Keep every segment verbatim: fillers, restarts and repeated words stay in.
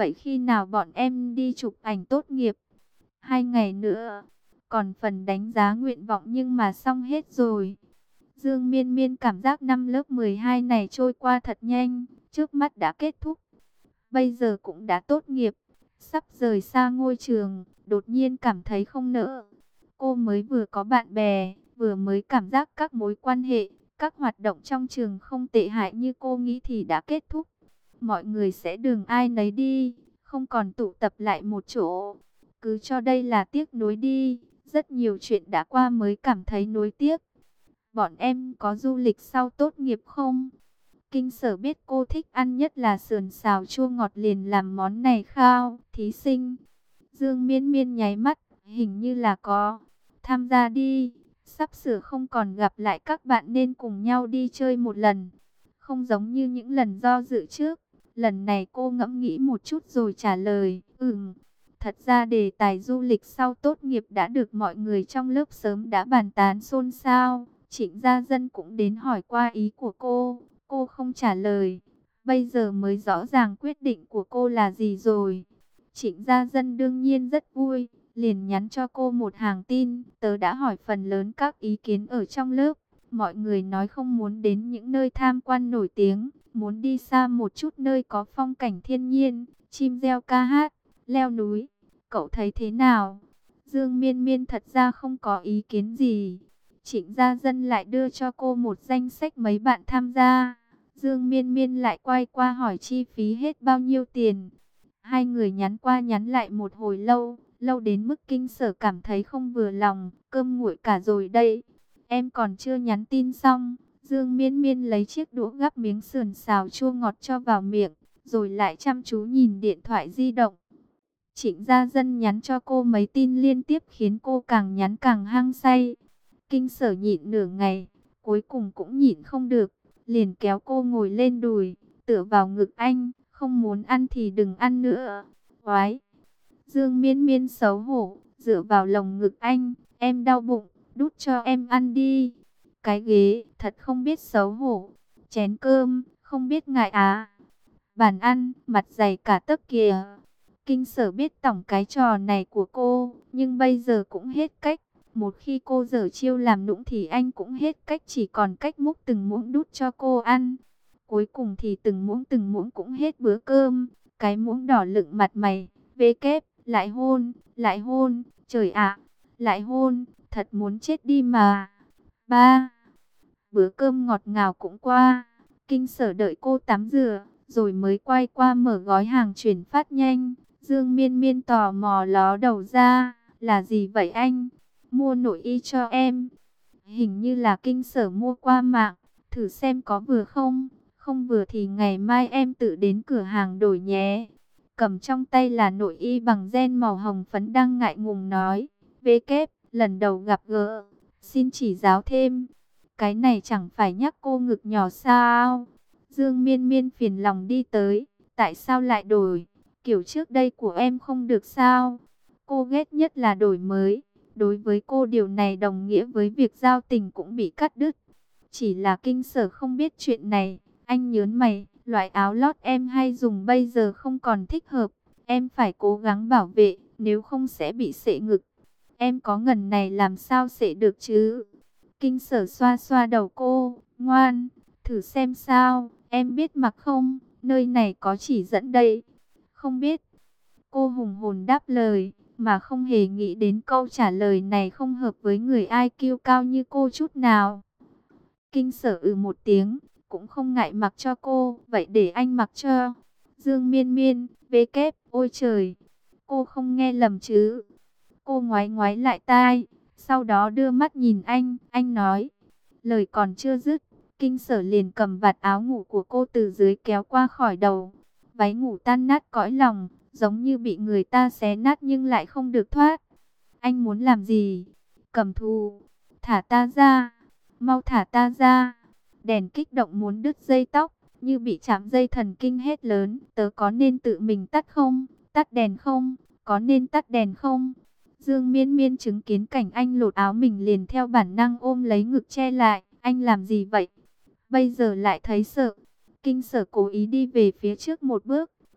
vậy khi nào bọn em đi chụp ảnh tốt nghiệp? Hai ngày nữa, còn phần đánh giá nguyện vọng nhưng mà xong hết rồi. Dương Miên Miên cảm giác năm lớp mười hai này trôi qua thật nhanh, trước mắt đã kết thúc. Bây giờ cũng đã tốt nghiệp, sắp rời xa ngôi trường, đột nhiên cảm thấy không nỡ. Cô mới vừa có bạn bè, vừa mới cảm giác các mối quan hệ, các hoạt động trong trường không tệ hại như cô nghĩ thì đã kết thúc. Mọi người sẽ đường ai nấy đi, không còn tụ tập lại một chỗ. Cứ cho đây là tiếc nuối đi, rất nhiều chuyện đã qua mới cảm thấy nuối tiếc. Bọn em có du lịch sau tốt nghiệp không? Kinh Sở biết cô thích ăn nhất là sườn xào chua ngọt liền làm món này khao thí sinh. Dương Miên Miên nháy mắt, hình như là có. Tham gia đi, sắp sửa không còn gặp lại các bạn nên cùng nhau đi chơi một lần. Không giống như những lần do dự trước, lần này cô ngẫm nghĩ một chút rồi trả lời, ừm. Thật ra đề tài du lịch sau tốt nghiệp đã được mọi người trong lớp sớm đã bàn tán xôn xao. Trịnh Gia Dân cũng đến hỏi qua ý của cô, cô không trả lời. Bây giờ mới rõ ràng quyết định của cô là gì rồi. Trịnh Gia Dân đương nhiên rất vui, liền nhắn cho cô một hàng tin. Tớ đã hỏi phần lớn các ý kiến ở trong lớp. Mọi người nói không muốn đến những nơi tham quan nổi tiếng, muốn đi xa một chút nơi có phong cảnh thiên nhiên, chim reo ca hát, leo núi. Cậu thấy thế nào? Dương Miên Miên thật ra không có ý kiến gì. Trịnh Gia Dân lại đưa cho cô một danh sách mấy bạn tham gia. Dương Miên Miên lại quay qua hỏi chi phí hết bao nhiêu tiền. Hai người nhắn qua nhắn lại một hồi lâu, lâu đến mức Kinh Sở cảm thấy không vừa lòng, cơm nguội cả rồi đây. Em còn chưa nhắn tin xong. Dương Miên Miên lấy chiếc đũa gắp miếng sườn xào chua ngọt cho vào miệng, rồi lại chăm chú nhìn điện thoại di động. Trịnh Gia Dân nhắn cho cô mấy tin liên tiếp khiến cô càng nhắn càng hăng say. Kinh Sở nhịn nửa ngày, cuối cùng cũng nhịn không được, liền kéo cô ngồi lên đùi, tựa vào ngực anh, không muốn ăn thì đừng ăn nữa. Oái! Dương Miên Miên xấu hổ, dựa vào lồng ngực anh, em đau bụng, đút cho em ăn đi. Cái ghế, thật không biết xấu hổ. Chén cơm, không biết ngại á. Bàn ăn, mặt dày cả tấc kìa. Kinh Sở biết tổng cái trò này của cô, nhưng bây giờ cũng hết cách. Một khi cô dở chiêu làm nũng thì anh cũng hết cách, chỉ còn cách múc từng muỗng đút cho cô ăn. Cuối cùng thì từng muỗng từng muỗng cũng hết bữa cơm. Cái muỗng đỏ lựng mặt mày, vê kép, lại hôn, lại hôn, trời ạ, lại hôn, thật muốn chết đi mà. Ba, bữa cơm ngọt ngào cũng qua. Kinh Sở đợi cô tắm rửa, rồi mới quay qua mở gói hàng chuyển phát nhanh. Dương Miên Miên tò mò ló đầu ra, là gì vậy anh? Mua nội y cho em. Hình như là Kinh Sở mua qua mạng, thử xem có vừa không? Không vừa thì ngày mai em tự đến cửa hàng đổi nhé. Cầm trong tay là nội y bằng ren màu hồng phấn đang ngại ngùng nói. Vê kép, lần đầu gặp gỡ, xin chỉ giáo thêm. Cái này chẳng phải nhắc cô ngực nhỏ sao? Dương Miên Miên phiền lòng đi tới. Tại sao lại đổi? Kiểu trước đây của em không được sao? Cô ghét nhất là đổi mới. Đối với cô điều này đồng nghĩa với việc giao tình cũng bị cắt đứt. Chỉ là Kinh Sở không biết chuyện này. Anh nhớn mày, loại áo lót em hay dùng bây giờ không còn thích hợp. Em phải cố gắng bảo vệ, nếu không sẽ bị sệ ngực. Em có ngần này làm sao sệ được chứ? Kinh Sở xoa xoa đầu cô, ngoan, thử xem sao, em biết mặc không? Nơi này có chỉ dẫn đây. Không biết. Cô hùng hồn đáp lời, mà không hề nghĩ đến câu trả lời này không hợp với người i kiu cao như cô chút nào. Kinh Sở ừ một tiếng, cũng không ngại mặc cho cô, vậy để anh mặc cho. Dương Miên Miên, vê kép, ôi trời, cô không nghe lầm chứ? Cô ngoái ngoái lại tai, sau đó đưa mắt nhìn anh, anh nói. Lời còn chưa dứt, Kinh Sở liền cầm vạt áo ngủ của cô từ dưới kéo qua khỏi đầu. Váy ngủ tan nát cõi lòng, giống như bị người ta xé nát nhưng lại không được thoát. Anh muốn làm gì? Cầm thù. Thả ta ra. Mau thả ta ra. Đèn kích động muốn đứt dây tóc, như bị chạm dây thần kinh hét lớn. Tớ có nên tự mình tắt không? Tắt đèn không? Có nên tắt đèn không? Dương Miên Miên chứng kiến cảnh anh lột áo mình liền theo bản năng ôm lấy ngực che lại. Anh làm gì vậy? Bây giờ lại thấy sợ. Kinh Sở cố ý đi về phía trước một bước,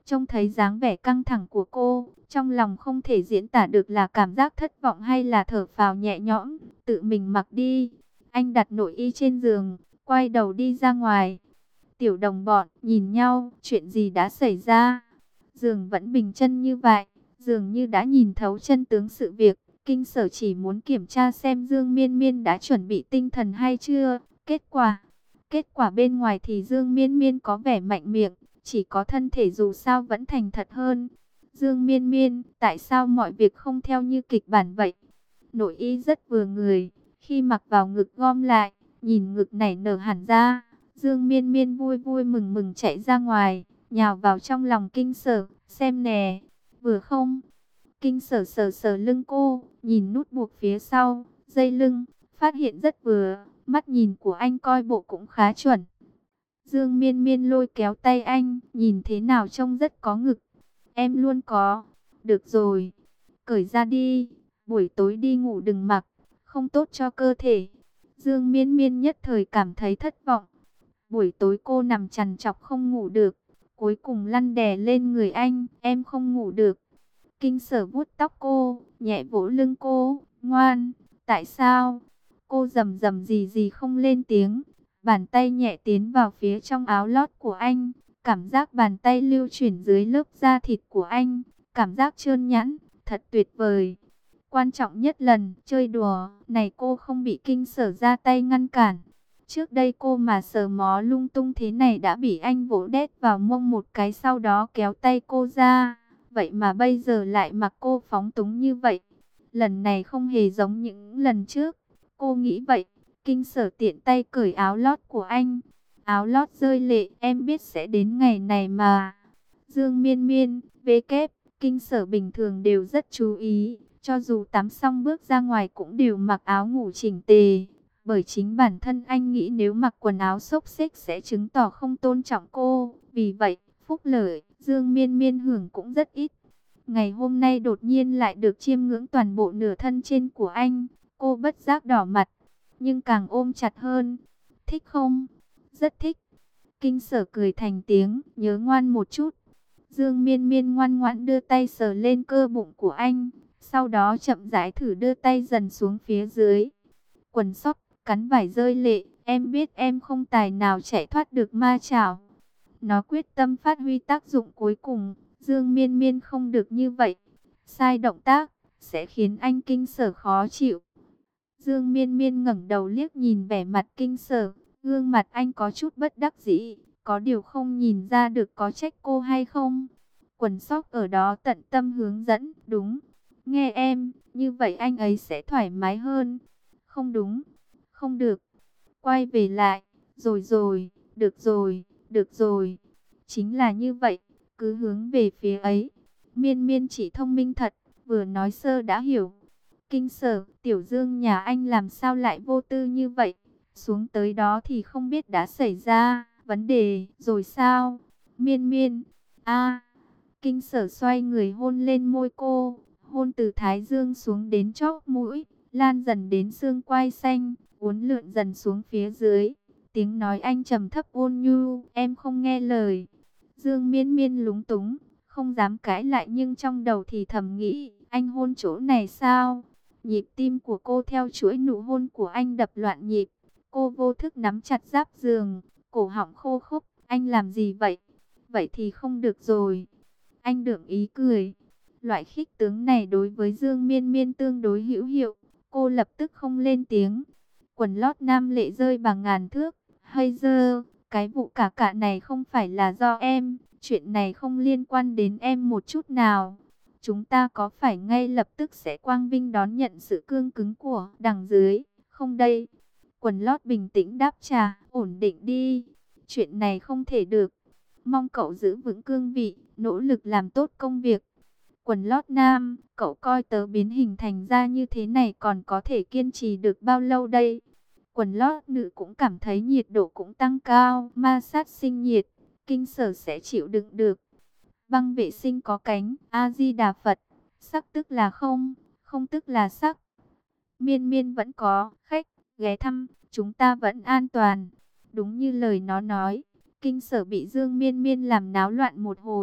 Trông thấy dáng vẻ căng thẳng của cô, trong lòng không thể diễn tả được là cảm giác thất vọng hay là thở phào nhẹ nhõm. Tự mình mặc đi. Anh đặt nội y trên giường, quay đầu đi ra ngoài. Tiểu đồng bọn nhìn nhau, chuyện gì đã xảy ra? Giường vẫn bình chân như vậy, dường như đã nhìn thấu chân tướng sự việc. Kinh Sở chỉ muốn kiểm tra xem Dương Miên Miên đã chuẩn bị tinh thần hay chưa. Kết quả, kết quả bên ngoài thì Dương Miên Miên có vẻ mạnh miệng, chỉ có thân thể dù sao vẫn thành thật hơn. Dương Miên Miên, tại sao mọi việc không theo như kịch bản vậy? Nội y rất vừa người, khi mặc vào ngực gom lại, nhìn ngực nảy nở hẳn ra. Dương Miên Miên vui vui mừng mừng chạy ra ngoài, nhào vào trong lòng Kinh Sở, xem nè, vừa không? Kinh Sở sờ sờ lưng cô, nhìn nút buộc phía sau, dây lưng, phát hiện rất vừa, mắt nhìn của anh coi bộ cũng khá chuẩn. Dương Miên Miên lôi kéo tay anh, nhìn thế nào trông rất có ngực. Em luôn có. Được rồi, cởi ra đi, buổi tối đi ngủ đừng mặc, không tốt cho cơ thể. Dương Miên Miên nhất thời cảm thấy thất vọng. Buổi tối cô nằm trằn trọc không ngủ được, cuối cùng lăn đè lên người anh, em không ngủ được. Kinh Sở vuốt tóc cô, nhẹ vỗ lưng cô, ngoan, tại sao? Cô rầm rầm gì gì không lên tiếng, bàn tay nhẹ tiến vào phía trong áo lót của anh, cảm giác bàn tay lưu chuyển dưới lớp da thịt của anh, cảm giác trơn nhẵn, thật tuyệt vời. Quan trọng nhất lần chơi đùa này cô không bị Kinh Sở ra tay ngăn cản. Trước đây cô mà sờ mó lung tung thế này đã bị anh vỗ đét vào mông một cái sau đó kéo tay cô ra. Vậy mà bây giờ lại mặc cô phóng túng như vậy. Lần này không hề giống những lần trước. Cô nghĩ vậy. Kinh Sở tiện tay cởi áo lót của anh. Áo lót rơi lệ, em biết sẽ đến ngày này mà. Dương Miên Miên, vê kép, Kinh Sở bình thường đều rất chú ý. Cho dù tắm xong bước ra ngoài cũng đều mặc áo ngủ chỉnh tề. Bởi chính bản thân anh nghĩ nếu mặc quần áo xốc xếch sẽ chứng tỏ không tôn trọng cô. Vì vậy, phúc lợi, Dương Miên Miên hưởng cũng rất ít. Ngày hôm nay đột nhiên lại được chiêm ngưỡng toàn bộ nửa thân trên của anh. Cô bất giác đỏ mặt, nhưng càng ôm chặt hơn. Thích không? Rất thích. Kinh Sở cười thành tiếng, nhớ ngoan một chút. Dương Miên Miên ngoan ngoãn đưa tay sờ lên cơ bụng của anh. Sau đó chậm rãi thử đưa tay dần xuống phía dưới. Quần sót, cắn vải rơi lệ. Em biết em không tài nào chạy thoát được ma chảo. Nó quyết tâm phát huy tác dụng cuối cùng. Dương Miên Miên không được như vậy. Sai động tác, sẽ khiến anh Kinh Sở khó chịu. Dương Miên Miên ngẩng đầu liếc nhìn vẻ mặt Kinh Sở. Gương mặt anh có chút bất đắc dĩ. Có điều không nhìn ra được có trách cô hay không. Quần sóc ở đó tận tâm hướng dẫn. Đúng, nghe em, như vậy anh ấy sẽ thoải mái hơn. Không đúng, không được. Quay về lại, rồi rồi, được rồi, được rồi. Chính là như vậy, cứ hướng về phía ấy. Miên Miên chỉ thông minh thật, vừa nói sơ đã hiểu. Kinh Sở, Tiểu Dương nhà anh làm sao lại vô tư như vậy? Xuống tới đó thì không biết đã xảy ra vấn đề rồi sao? Miên Miên, a Kinh Sở xoay người hôn lên môi cô, hôn từ thái dương xuống đến chóp mũi, lan dần đến xương quai xanh, uốn lượn dần xuống phía dưới. Tiếng nói anh trầm thấp ôn nhu, em không nghe lời. Dương Miên Miên lúng túng, không dám cãi lại nhưng trong đầu thì thầm nghĩ, anh hôn chỗ này sao? Nhịp tim của cô theo chuỗi nụ hôn của anh đập loạn nhịp. Cô vô thức nắm chặt giáp giường, cổ họng khô khốc. Anh làm gì vậy? Vậy thì không được rồi. Anh đượm ý cười. Loại khích tướng này đối với Dương Miên Miên tương đối hữu hiệu. Cô lập tức không lên tiếng. Quần lót nam lệ rơi bằng ngàn thước. Hay dơ, cái vụ cả cả này không phải là do em. Chuyện này không liên quan đến em một chút nào. Chúng ta có phải ngay lập tức sẽ quang vinh đón nhận sự cương cứng của đằng dưới, không đây? Quần lót bình tĩnh đáp trả, ổn định đi. Chuyện này không thể được. Mong cậu giữ vững cương vị, nỗ lực làm tốt công việc. Quần lót nam, cậu coi tớ biến hình thành ra như thế này còn có thể kiên trì được bao lâu đây? Quần lót nữ cũng cảm thấy nhiệt độ cũng tăng cao, ma sát sinh nhiệt, Kinh Sở sẽ chịu đựng được. Băng vệ sinh có cánh, A-di-đà Phật, sắc tức là không, không tức là sắc. Miên Miên vẫn có khách ghé thăm, chúng ta vẫn an toàn. Đúng như lời nó nói, Kinh Sở bị Dương Miên Miên làm náo loạn một hồi,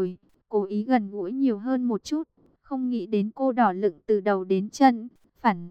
cố ý gần gũi nhiều hơn một chút. Không nghĩ đến cô đỏ lựng từ đầu đến chân, phản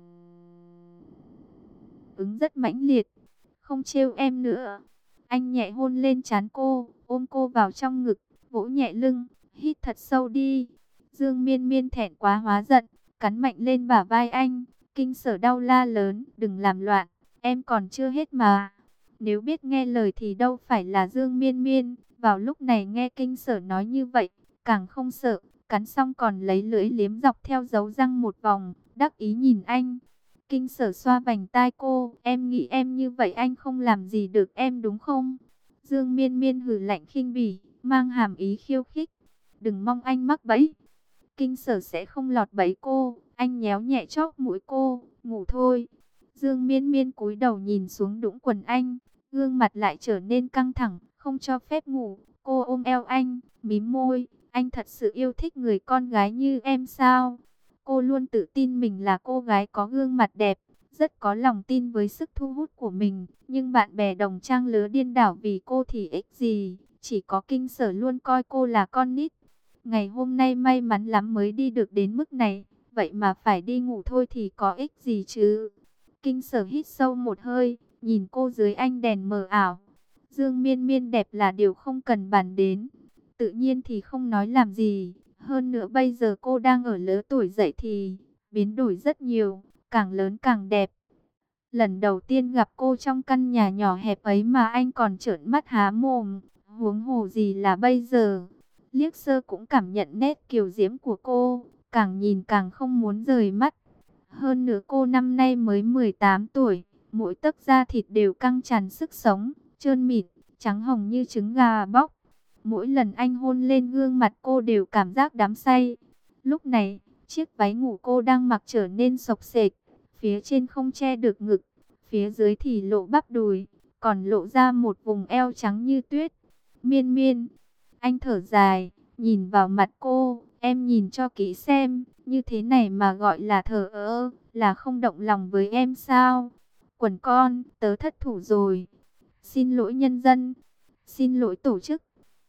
ứng rất mãnh liệt. Không trêu em nữa. Anh nhẹ hôn lên trán cô, ôm cô vào trong ngực, vỗ nhẹ lưng, hít thật sâu đi. Dương Miên Miên thẹn quá hóa giận, cắn mạnh lên bả vai anh. Kinh Sở đau la lớn, đừng làm loạn, em còn chưa hết mà. Nếu biết nghe lời thì đâu phải là Dương Miên Miên. Vào lúc này nghe Kinh Sở nói như vậy, càng không sợ. Cắn xong còn lấy lưỡi liếm dọc theo dấu răng một vòng, đắc ý nhìn anh. Kinh Sở xoa vành tai cô, em nghĩ em như vậy anh không làm gì được em đúng không? Dương Miên Miên hừ lạnh khinh bỉ, mang hàm ý khiêu khích. Đừng mong anh mắc bẫy. Kinh Sở sẽ không lọt bẫy cô. Anh nhéo nhẹ chóp mũi cô, ngủ thôi. Dương Miên Miên cúi đầu nhìn xuống đũng quần anh, gương mặt lại trở nên căng thẳng, không cho phép ngủ. Cô ôm eo anh, mím môi, anh thật sự yêu thích người con gái như em sao? Cô luôn tự tin mình là cô gái có gương mặt đẹp, rất có lòng tin với sức thu hút của mình. Nhưng bạn bè đồng trang lứa điên đảo vì cô thì ích gì, chỉ có Kinh Sở luôn coi cô là con nít. Ngày hôm nay may mắn lắm mới đi được đến mức này, vậy mà phải đi ngủ thôi thì có ích gì chứ? Kinh Sở hít sâu một hơi, nhìn cô dưới ánh đèn mờ ảo. Dương Miên Miên đẹp là điều không cần bàn đến, tự nhiên thì không nói làm gì. Hơn nữa bây giờ cô đang ở lứa tuổi dậy thì biến đổi rất nhiều, càng lớn càng đẹp. Lần đầu tiên gặp cô trong căn nhà nhỏ hẹp ấy mà anh còn trợn mắt há mồm, huống hồ gì là bây giờ. Liếc sơ cũng cảm nhận nét kiều diễm của cô, càng nhìn càng không muốn rời mắt. Hơn nữa cô năm nay mới mười tám tuổi, mỗi tấc da thịt đều căng tràn sức sống, trơn mịn, trắng hồng như trứng gà bóc. Mỗi lần anh hôn lên gương mặt cô đều cảm giác đắm say. Lúc này, chiếc váy ngủ cô đang mặc trở nên xộc xệch, phía trên không che được ngực, phía dưới thì lộ bắp đùi, còn lộ ra một vùng eo trắng như tuyết. Miên Miên, anh thở dài, nhìn vào mặt cô, em nhìn cho kỹ xem, như thế này mà gọi là thờ ơ, là không động lòng với em sao? Quần con, tớ thất thủ rồi. Xin lỗi nhân dân, xin lỗi tổ chức.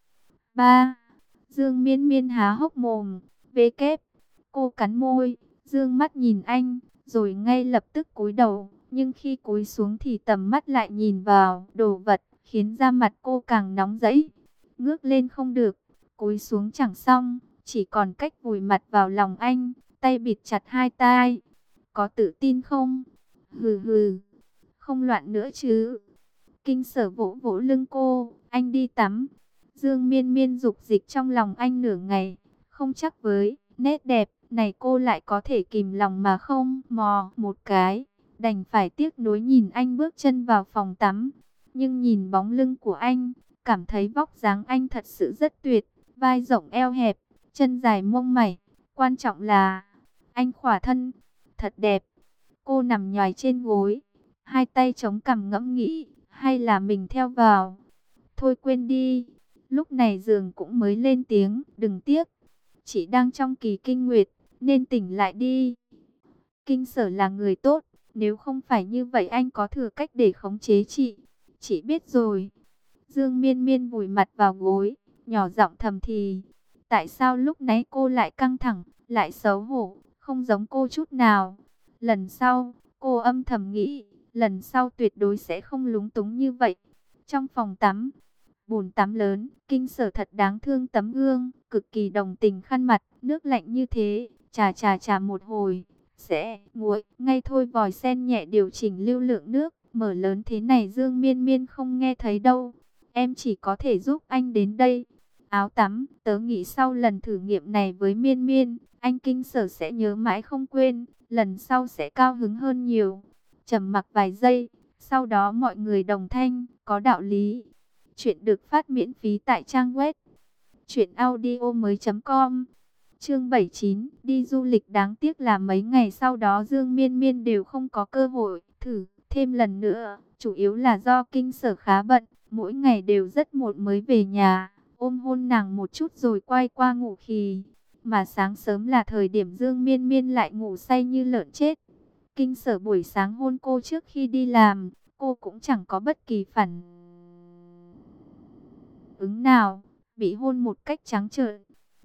Ba. Dương Miên Miên há hốc mồm, vê kép. Cô cắn môi, dương mắt nhìn anh, rồi ngay lập tức cúi đầu. Nhưng khi cúi xuống thì tầm mắt lại nhìn vào đồ vật, khiến da mặt cô càng nóng rẫy. Ngước lên không được, cúi xuống chẳng xong, chỉ còn cách vùi mặt vào lòng anh, tay bịt chặt hai tai. Có tự tin không? Hừ hừ, không loạn nữa chứ. Kinh Sở vỗ vỗ lưng cô, anh đi tắm. Dương Miên Miên dục dịch trong lòng anh nửa ngày, không chắc với nét đẹp này cô lại có thể kìm lòng mà không mò một cái, đành phải tiếc nuối nhìn anh bước chân vào phòng tắm. Nhưng nhìn bóng lưng của anh, cảm thấy vóc dáng anh thật sự rất tuyệt, vai rộng eo hẹp, chân dài mông mẩy, quan trọng là anh khỏa thân, thật đẹp. Cô nằm nhoài trên gối, hai tay chống cằm ngẫm nghĩ, hay là mình theo vào. Thôi quên đi. Lúc này giường cũng mới lên tiếng, đừng tiếc, chị đang trong kỳ kinh nguyệt, nên tỉnh lại đi. Kinh Sở là người tốt, nếu không phải như vậy anh có thừa cách để khống chế chị. Chị biết rồi. Dương Miên Miên vùi mặt vào gối, nhỏ giọng thầm thì. Tại sao lúc nãy cô lại căng thẳng, lại xấu hổ, không giống cô chút nào. Lần sau, cô âm thầm nghĩ, lần sau tuyệt đối sẽ không lúng túng như vậy. Trong phòng tắm, bồn tắm lớn, Kinh Sở thật đáng thương tấm gương, cực kỳ đồng tình khăn mặt, nước lạnh như thế, chà chà chà một hồi, sẽ nguội, ngay thôi vòi sen nhẹ điều chỉnh lưu lượng nước, mở lớn thế này Dương Miên Miên không nghe thấy đâu, em chỉ có thể giúp anh đến đây. Áo tắm, tớ nghĩ sau lần thử nghiệm này với Miên Miên, anh Kinh Sở sẽ nhớ mãi không quên, lần sau sẽ cao hứng hơn nhiều. Trầm mặc vài giây, sau đó mọi người đồng thanh, có đạo lý. Chuyện được phát miễn phí tại trang web truyện audio mới chấm com. Chương bảy mươi chín, đi du lịch, đáng tiếc là mấy ngày sau đó Dương Miên Miên đều không có cơ hội thử thêm lần nữa, chủ yếu là do Kinh Sở khá bận, mỗi ngày đều rất muộn mới về nhà, ôm hôn nàng một chút rồi quay qua ngủ khì. Mà sáng sớm là thời điểm Dương Miên Miên lại ngủ say như lợn chết. Kinh Sở buổi sáng hôn cô trước khi đi làm, cô cũng chẳng có bất kỳ phản ứng nào, bị hôn một cách trắng trợn.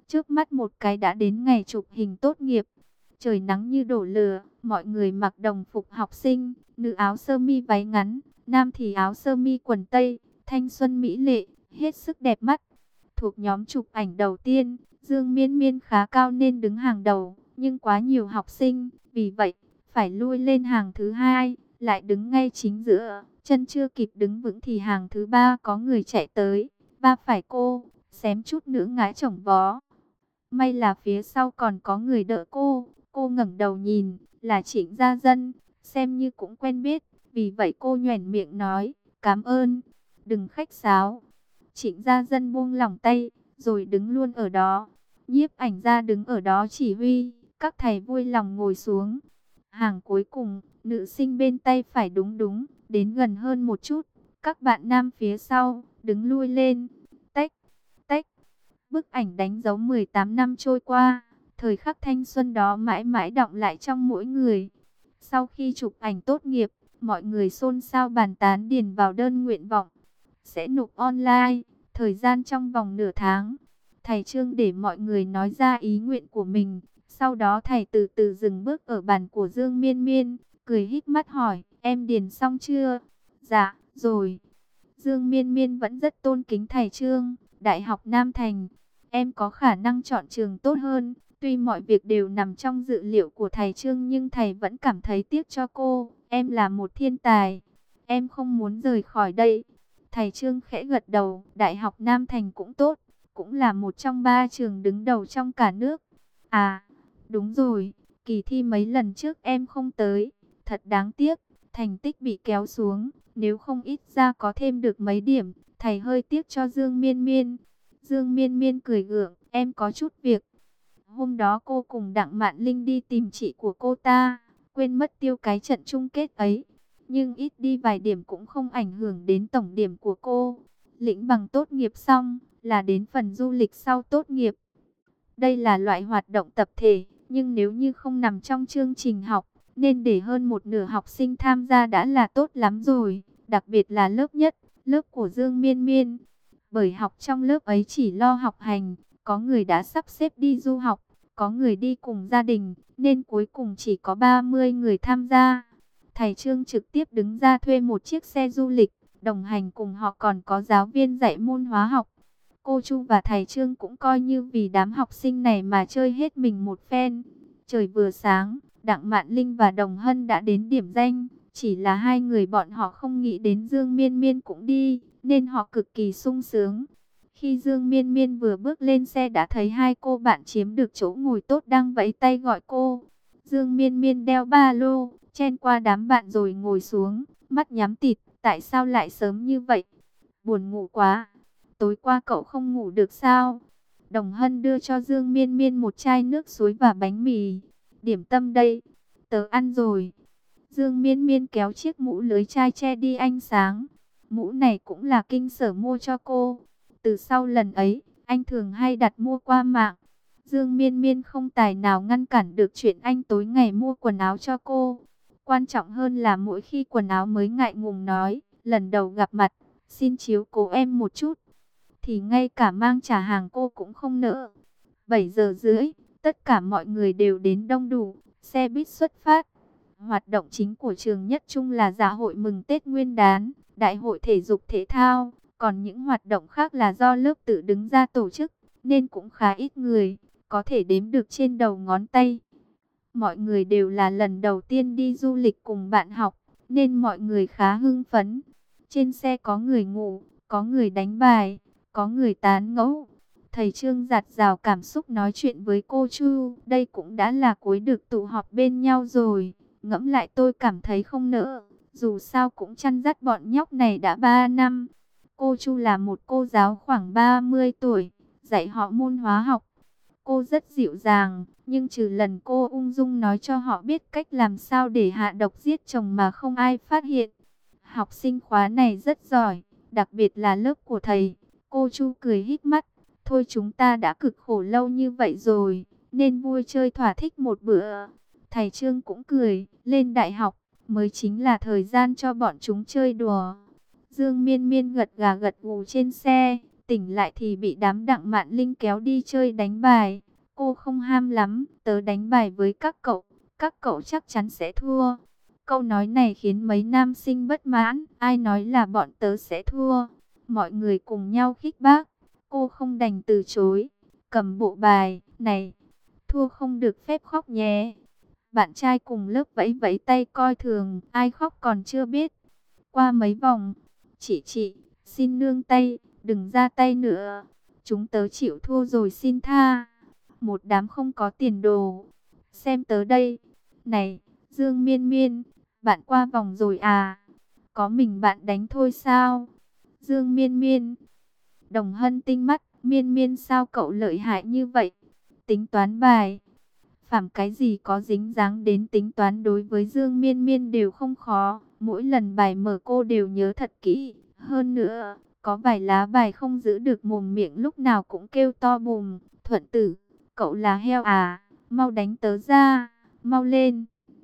Trước mắt một cái đã đến ngày chụp hình tốt nghiệp. Trời nắng như đổ lửa, mọi người mặc đồng phục học sinh, nữ áo sơ mi váy ngắn, nam thì áo sơ mi quần tây, thanh xuân mỹ lệ, hết sức đẹp mắt. Thuộc nhóm chụp ảnh đầu tiên, Dương Miên Miên khá cao nên đứng hàng đầu, nhưng quá nhiều học sinh, vì vậy phải lui lên hàng thứ hai, lại đứng ngay chính giữa. Chân chưa kịp đứng vững thì hàng thứ ba có người chạy tới, va phải cô, xém chút nữa ngã chồng vó. May là phía sau còn có người đỡ cô, cô ngẩng đầu nhìn, là Trịnh Gia Dân, xem như cũng quen biết, vì vậy cô nhoẻn miệng nói, cảm ơn, đừng khách sáo. Trịnh Gia Dân buông lỏng tay, rồi đứng luôn ở đó. Nhiếp ảnh gia đứng ở đó chỉ huy, các thầy vui lòng ngồi xuống. Hàng cuối cùng, nữ sinh bên tay phải đúng đúng, đến gần hơn một chút. Các bạn nam phía sau, đứng lui lên. Tách, tách. Bức ảnh đánh dấu mười tám năm trôi qua. Thời khắc thanh xuân đó mãi mãi đọng lại trong mỗi người. Sau khi chụp ảnh tốt nghiệp, mọi người xôn xao bàn tán điền vào đơn nguyện vọng. Sẽ nộp online, thời gian trong vòng nửa tháng. Thầy Trương để mọi người nói ra ý nguyện của mình. Sau đó thầy từ từ dừng bước ở bàn của Dương Miên Miên, cười híp mắt hỏi, em điền xong chưa? Dạ, rồi. Dương Miên Miên vẫn rất tôn kính thầy Trương, Đại học Nam Thành. Em có khả năng chọn trường tốt hơn, tuy mọi việc đều nằm trong dự liệu của thầy Trương nhưng thầy vẫn cảm thấy tiếc cho cô. Em là một thiên tài, em không muốn rời khỏi đây. Thầy Trương khẽ gật đầu, Đại học Nam Thành cũng tốt, cũng là một trong ba trường đứng đầu trong cả nước. À, đúng rồi, kỳ thi mấy lần trước em không tới, thật đáng tiếc, thành tích bị kéo xuống, nếu không ít ra có thêm được mấy điểm, thầy hơi tiếc cho Dương Miên Miên. Dương Miên Miên cười gượng, em có chút việc. Hôm đó cô cùng Đặng Mạn Linh đi tìm chị của cô ta, quên mất tiêu cái trận chung kết ấy. Nhưng ít đi vài điểm cũng không ảnh hưởng đến tổng điểm của cô. Lĩnh bằng tốt nghiệp xong, là đến phần du lịch sau tốt nghiệp. Đây là loại hoạt động tập thể, nhưng nếu như không nằm trong chương trình học, nên để hơn một nửa học sinh tham gia đã là tốt lắm rồi. Đặc biệt là lớp nhất, lớp của Dương Miên Miên. Bởi học trong lớp ấy chỉ lo học hành, có người đã sắp xếp đi du học, có người đi cùng gia đình, nên cuối cùng chỉ có ba mươi người tham gia. Thầy Trương trực tiếp đứng ra thuê một chiếc xe du lịch, đồng hành cùng họ còn có giáo viên dạy môn hóa học. Cô Chu và thầy Trương cũng coi như vì đám học sinh này mà chơi hết mình một phen. Trời vừa sáng, Đặng Mạn Linh và Đồng Hân đã đến điểm danh. Chỉ là hai người bọn họ không nghĩ đến Dương Miên Miên cũng đi, nên họ cực kỳ sung sướng. Khi Dương Miên Miên vừa bước lên xe đã thấy hai cô bạn chiếm được chỗ ngồi tốt đang vẫy tay gọi cô. Dương Miên Miên đeo ba lô, chen qua đám bạn rồi ngồi xuống, mắt nhắm tịt. Tại sao lại sớm như vậy? Buồn ngủ quá. Tối qua cậu không ngủ được sao? Đồng Hân đưa cho Dương Miên Miên một chai nước suối và bánh mì. Điểm tâm đây, tớ ăn rồi. Dương Miên Miên kéo chiếc mũ lưới chai che đi ánh sáng. Mũ này cũng là Kinh Sở mua cho cô. Từ sau lần ấy, anh thường hay đặt mua qua mạng. Dương Miên Miên không tài nào ngăn cản được chuyện anh tối ngày mua quần áo cho cô. Quan trọng hơn là mỗi khi quần áo mới ngại ngùng nói, lần đầu gặp mặt, xin chiếu cố em một chút. Thì ngay cả mang trả hàng cô cũng không nỡ. bảy giờ rưỡi, tất cả mọi người đều đến đông đủ, xe buýt xuất phát. Hoạt động chính của trường Nhất Trung là dạ hội mừng Tết Nguyên đán, đại hội thể dục thể thao. Còn những hoạt động khác là do lớp tự đứng ra tổ chức, nên cũng khá ít người, có thể đếm được trên đầu ngón tay. Mọi người đều là lần đầu tiên đi du lịch cùng bạn học, nên mọi người khá hưng phấn. Trên xe có người ngủ, có người đánh bài, có người tán gẫu. Thầy Trương dạt dào cảm xúc nói chuyện với cô Chu, đây cũng đã là cuối được tụ họp bên nhau rồi. Ngẫm lại tôi cảm thấy không nỡ, dù sao cũng chăn dắt bọn nhóc này đã ba năm. Cô Chu là một cô giáo khoảng ba mươi tuổi, dạy họ môn hóa học. Cô rất dịu dàng, nhưng trừ lần cô ung dung nói cho họ biết cách làm sao để hạ độc giết chồng mà không ai phát hiện. Học sinh khóa này rất giỏi, đặc biệt là lớp của thầy. Cô Chu cười híp mắt, thôi chúng ta đã cực khổ lâu như vậy rồi, nên vui chơi thỏa thích một bữa. Thầy Trương cũng cười, lên đại học mới chính là thời gian cho bọn chúng chơi đùa. Dương Miên Miên gật gà gật gù trên xe, Tỉnh lại thì bị đám Đặng Mạn Linh kéo đi chơi đánh bài. Cô không ham lắm, tớ đánh bài với các cậu, các cậu chắc chắn sẽ thua. Câu nói này khiến mấy nam sinh bất mãn, ai nói là bọn tớ sẽ thua. Mọi người cùng nhau khích bác, cô không đành từ chối, cầm bộ bài, này, thua không được phép khóc nhé. Bạn trai cùng lớp vẫy vẫy tay coi thường, ai khóc còn chưa biết. Qua mấy vòng, chị chị, xin nương tay, đừng ra tay nữa. Chúng tớ chịu thua rồi xin tha. Một đám không có tiền đồ. Xem tớ đây. Này, Dương Miên Miên, bạn qua vòng rồi à? Có mình bạn đánh thôi sao? Dương Miên Miên. Đồng Hân tinh mắt, Miên Miên sao cậu lợi hại như vậy? Tính toán bài. Phàm cái gì có dính dáng đến tính toán đối với Dương Miên Miên đều không khó. Mỗi lần bài mở cô đều nhớ thật kỹ. Hơn nữa, có vài lá bài không giữ được mồm miệng lúc nào cũng kêu to bùm. Thuận tử, cậu là heo à? Mau đánh tớ ra, mau lên.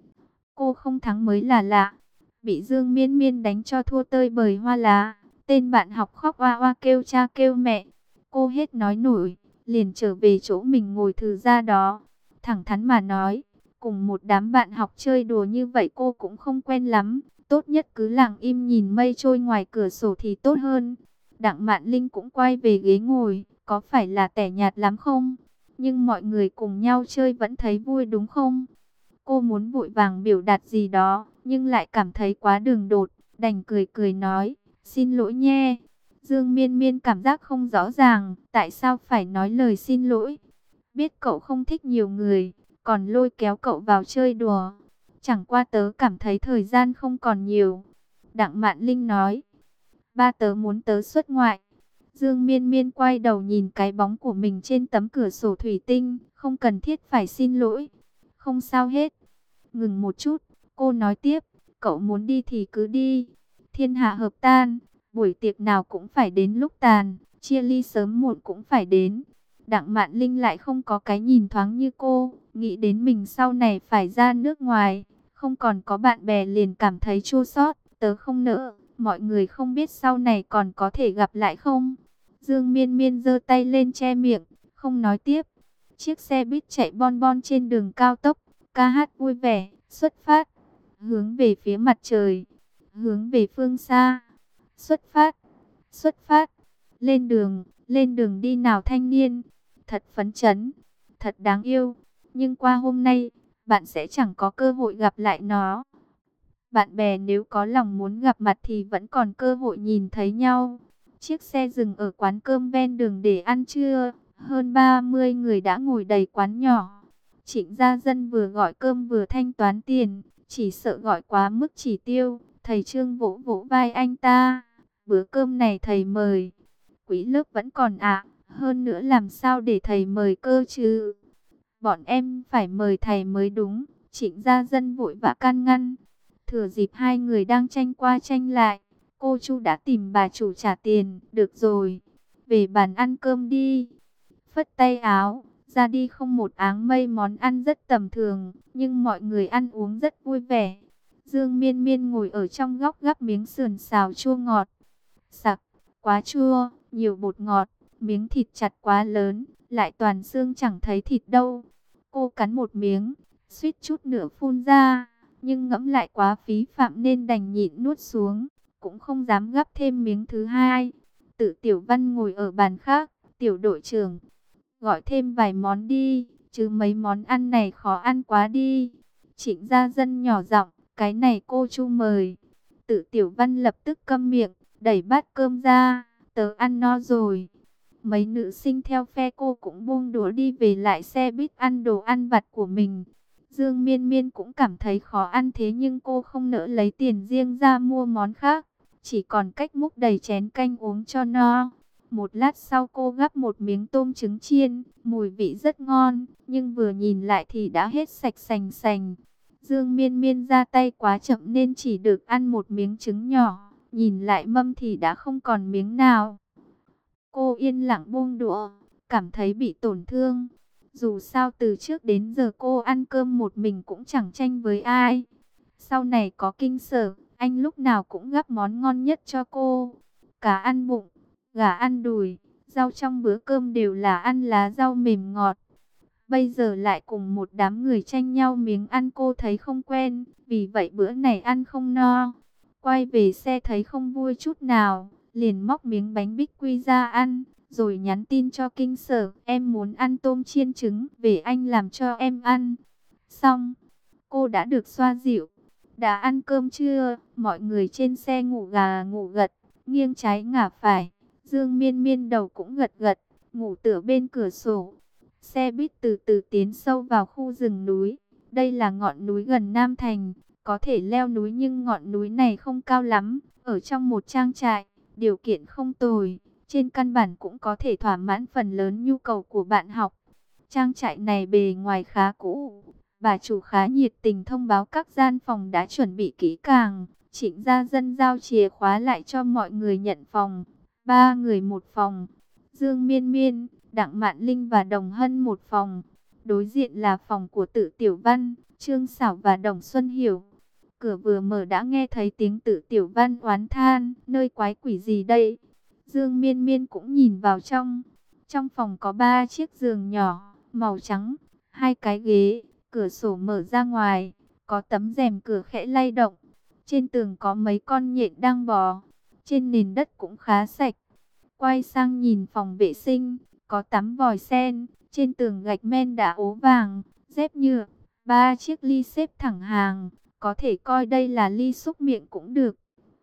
Cô không thắng mới là lạ. Bị Dương Miên Miên đánh cho thua tơi bời hoa lá. Tên bạn học khóc oa oa kêu cha kêu mẹ. Cô hết nói nổi, liền trở về chỗ mình ngồi thử ra đó. Thẳng thắn mà nói, cùng một đám bạn học chơi đùa như vậy cô cũng không quen lắm. Tốt nhất cứ lặng im nhìn mây trôi ngoài cửa sổ thì tốt hơn. Đặng Mạn Linh cũng quay về ghế ngồi, có phải là tẻ nhạt lắm không? Nhưng mọi người cùng nhau chơi vẫn thấy vui đúng không? Cô muốn vội vàng biểu đạt gì đó, nhưng lại cảm thấy quá đường đột, đành cười cười nói, xin lỗi nhé. Dương Miên Miên cảm giác không rõ ràng, tại sao phải nói lời xin lỗi. Biết cậu không thích nhiều người, còn lôi kéo cậu vào chơi đùa. Chẳng qua tớ cảm thấy thời gian không còn nhiều. Đặng Mạn Linh nói, ba tớ muốn tớ xuất ngoại. Dương Miên Miên quay đầu nhìn cái bóng của mình trên tấm cửa sổ thủy tinh, không cần thiết phải xin lỗi. Không sao hết. Ngừng một chút, cô nói tiếp, cậu muốn đi thì cứ đi. Thiên hạ hợp tan, buổi tiệc nào cũng phải đến lúc tàn, chia ly sớm muộn cũng phải đến. Đặng Mạn Linh lại không có cái nhìn thoáng như cô, nghĩ đến mình sau này phải ra nước ngoài, không còn có bạn bè liền cảm thấy chua xót. Tớ không nỡ, mọi người không biết sau này còn có thể gặp lại không. Dương Miên Miên giơ tay lên che miệng, không nói tiếp. Chiếc xe buýt chạy bon bon trên đường cao tốc, ca hát vui vẻ, xuất phát, hướng về phía mặt trời, hướng về phương xa, xuất phát, xuất phát, lên đường, lên đường đi nào thanh niên, thật phấn chấn, thật đáng yêu, nhưng qua hôm nay, bạn sẽ chẳng có cơ hội gặp lại nó. Bạn bè nếu có lòng muốn gặp mặt thì vẫn còn cơ hội nhìn thấy nhau. Chiếc xe dừng ở quán cơm ven đường để ăn trưa, hơn ba mươi người đã ngồi đầy quán nhỏ. Trịnh Gia Dân vừa gọi cơm vừa thanh toán tiền, chỉ sợ gọi quá mức chỉ tiêu. Thầy Trương vỗ vỗ vai anh ta, bữa cơm này thầy mời, quý lớp vẫn còn ạ, hơn nữa làm sao để thầy mời cơ chứ? Bọn em phải mời thầy mới đúng. Trịnh Gia Dân vội vã can ngăn. Thừa dịp hai người đang tranh qua tranh lại, cô Chu đã tìm bà chủ trả tiền. Được rồi, về bàn ăn cơm đi. Phất tay áo, ra đi không một áng mây, món ăn rất tầm thường, nhưng mọi người ăn uống rất vui vẻ. Dương Miên Miên ngồi ở trong góc gắp miếng sườn xào chua ngọt. Sặc, quá chua, nhiều bột ngọt, miếng thịt chặt quá lớn, lại toàn xương chẳng thấy thịt đâu. Cô cắn một miếng, suýt chút nữa phun ra, nhưng ngẫm lại quá phí phạm nên đành nhịn nuốt xuống, cũng không dám gắp thêm miếng thứ hai. Tự Tiểu Văn ngồi ở bàn khác, tiểu đội trưởng, gọi thêm vài món đi, chứ mấy món ăn này khó ăn quá đi. Trịnh Gia Dân nhỏ giọng, cái này cô Chu mời. Tự Tiểu Văn lập tức câm miệng, đẩy bát cơm ra, tớ ăn no rồi. Mấy nữ sinh theo phe cô cũng buông đũa đi về lại xe buýt ăn đồ ăn vặt của mình. Dương Miên Miên cũng cảm thấy khó ăn, thế nhưng cô không nỡ lấy tiền riêng ra mua món khác, chỉ còn cách múc đầy chén canh uống cho no. Một lát sau cô gắp một miếng tôm trứng chiên, mùi vị rất ngon, nhưng vừa nhìn lại thì đã hết sạch sành sành. Dương Miên Miên ra tay quá chậm nên chỉ được ăn một miếng trứng nhỏ, nhìn lại mâm thì đã không còn miếng nào. Cô yên lặng buông đũa, cảm thấy bị tổn thương. Dù sao từ trước đến giờ cô ăn cơm một mình cũng chẳng tranh với ai. Sau này có Kinh Sở, anh lúc nào cũng gắp món ngon nhất cho cô. Cá ăn bụng, gà ăn đùi, rau trong bữa cơm đều là ăn lá rau mềm ngọt. Bây giờ lại cùng một đám người tranh nhau miếng ăn, cô thấy không quen, vì vậy bữa này ăn không no. Quay về xe thấy không vui chút nào, liền móc miếng bánh bích quy ra ăn, rồi nhắn tin cho Kinh Sở, em muốn ăn tôm chiên trứng, về anh làm cho em ăn. Xong, cô đã được xoa dịu. Đã ăn cơm chưa? Mọi người trên xe ngủ gà ngủ gật, nghiêng trái ngả phải. Dương Miên Miên đầu cũng gật gật, ngủ tựa bên cửa sổ. Xe buýt từ từ tiến sâu vào khu rừng núi. Đây là ngọn núi gần Nam Thành, có thể leo núi nhưng ngọn núi này không cao lắm. Ở trong một trang trại, điều kiện không tồi, trên căn bản cũng có thể thỏa mãn phần lớn nhu cầu của bạn học. Trang trại này bề ngoài khá cũ, bà chủ khá nhiệt tình thông báo các gian phòng đã chuẩn bị kỹ càng. Trịnh Gia Dân giao chìa khóa lại cho mọi người nhận phòng, ba người một phòng. Dương Miên Miên, Đặng Mạn Linh và Đồng Hân một phòng. Đối diện là phòng của Tự Tiểu Văn, Trương Sảo và Đồng Xuân Hiểu. Cửa vừa mở đã nghe thấy tiếng Tự Tiểu Văn oán than, nơi quái quỷ gì đây? Dương Miên Miên cũng nhìn vào trong. Trong phòng có ba chiếc giường nhỏ, màu trắng, hai cái ghế, cửa sổ mở ra ngoài, có tấm rèm cửa khẽ lay động. Trên tường có mấy con nhện đang bò, trên nền đất cũng khá sạch. Quay sang nhìn phòng vệ sinh, có tắm vòi sen, trên tường gạch men đã ố vàng, dép nhựa, ba chiếc ly xếp thẳng hàng, có thể coi đây là ly xúc miệng cũng được.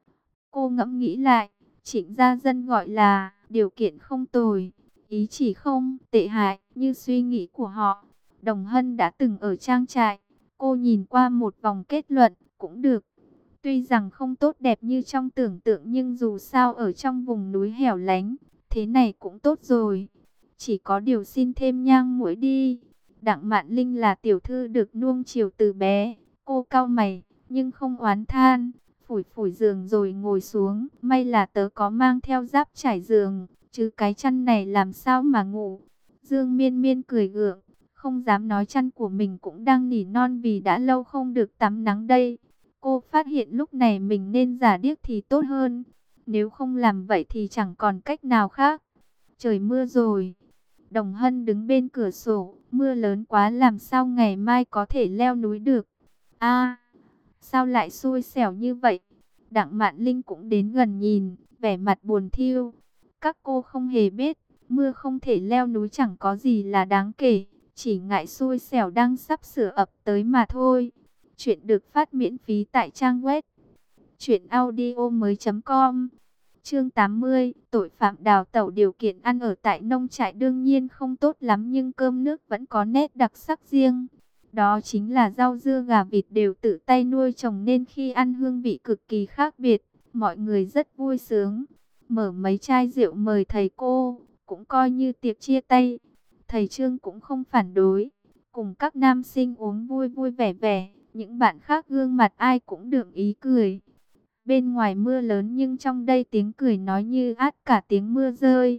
Cô ngẫm nghĩ lại, Trịnh Gia Dân gọi là điều kiện không tồi, ý chỉ không tệ hại như suy nghĩ của họ. Đồng Hân đã từng ở trang trại, cô nhìn qua một vòng kết luận, cũng được. Tuy rằng không tốt đẹp như trong tưởng tượng nhưng dù sao ở trong vùng núi hẻo lánh, thế này cũng tốt rồi. Chỉ có điều xin thêm nhang muối đi. Đặng Mạn Linh là tiểu thư được nuông chiều từ bé, cô cau mày nhưng không oán than, phủi phủi giường rồi ngồi xuống. May là tớ có mang theo giáp trải giường, chứ cái chăn này làm sao mà ngủ. Dương Miên Miên cười gượng, không dám nói chăn của mình cũng đang nỉ non vì đã lâu không được tắm nắng đây. Cô phát hiện lúc này mình nên giả điếc thì tốt hơn. Nếu không làm vậy thì chẳng còn cách nào khác. Trời mưa rồi. Đồng Hân đứng bên cửa sổ. Mưa lớn quá làm sao ngày mai có thể leo núi được. A, sao lại xui xẻo như vậy? Đặng Mạn Linh cũng đến gần nhìn, vẻ mặt buồn thiu. Các cô không hề biết, mưa không thể leo núi chẳng có gì là đáng kể. Chỉ ngại xui xẻo đang sắp sửa ập tới mà thôi. Chuyện được phát miễn phí tại trang web truyện audio mới chấm com. Chương tám mươi, tội phạm đào tẩu. Điều kiện ăn ở tại nông trại đương nhiên không tốt lắm nhưng cơm nước vẫn có nét đặc sắc riêng. Đó chính là rau dưa gà vịt đều tự tay nuôi trồng nên khi ăn hương vị cực kỳ khác biệt. Mọi người rất vui sướng. Mở mấy chai rượu mời thầy cô, cũng coi như tiệc chia tay. Thầy Trương cũng không phản đối, cùng các nam sinh uống vui vui vẻ vẻ. Những bạn khác gương mặt ai cũng đượm ý cười. Bên ngoài mưa lớn nhưng trong đây tiếng cười nói như át cả tiếng mưa rơi.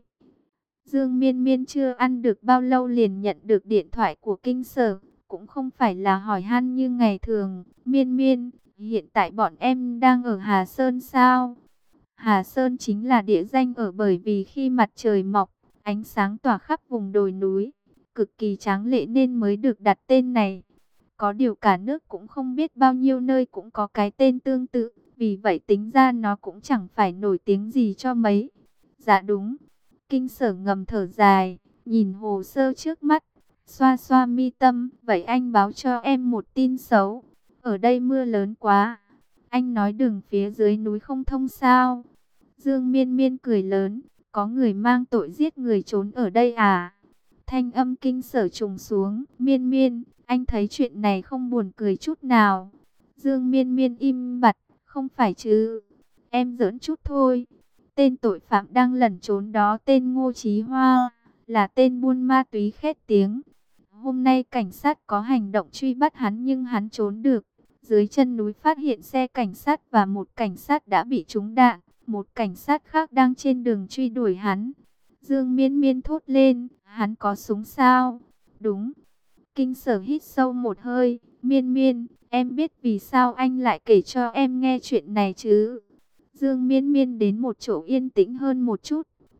Dương Miên Miên chưa ăn được bao lâu liền nhận được điện thoại của Kinh Sở. Cũng không phải là hỏi han như ngày thường. Miên Miên, hiện tại bọn em đang ở Hà Sơn sao? Hà Sơn chính là địa danh ở bởi vì khi mặt trời mọc, ánh sáng tỏa khắp vùng đồi núi, cực kỳ tráng lệ nên mới được đặt tên này. Có điều cả nước cũng không biết bao nhiêu nơi cũng có cái tên tương tự, vì vậy tính ra nó cũng chẳng phải nổi tiếng gì cho mấy. Dạ đúng. Kinh Sở ngầm thở dài, nhìn hồ sơ trước mắt, xoa xoa mi tâm. Vậy anh báo cho em một tin xấu. Ở đây mưa lớn quá. Anh nói đường phía dưới núi không thông sao? Dương Miên Miên cười lớn, có người mang tội giết người trốn ở đây à? Thanh âm Kinh Sở trùng xuống. Miên Miên, anh thấy chuyện này không buồn cười chút nào. Dương Miên Miên im bặt, không phải chứ, em giỡn chút thôi. Tên tội phạm đang lẩn trốn đó tên Ngô Chí Hoa, là tên buôn ma túy khét tiếng. Hôm nay cảnh sát có hành động truy bắt hắn nhưng hắn trốn được. Dưới chân núi phát hiện xe cảnh sát và một cảnh sát đã bị trúng đạn. Một cảnh sát khác đang trên đường truy đuổi hắn. Dương Miên Miên thốt lên, hắn có súng sao? Đúng. Kinh Sở hít sâu một hơi. Miên Miên, em biết vì sao anh lại kể cho em nghe chuyện này chứ? Dương Miên Miên đến một chỗ yên tĩnh hơn một chút,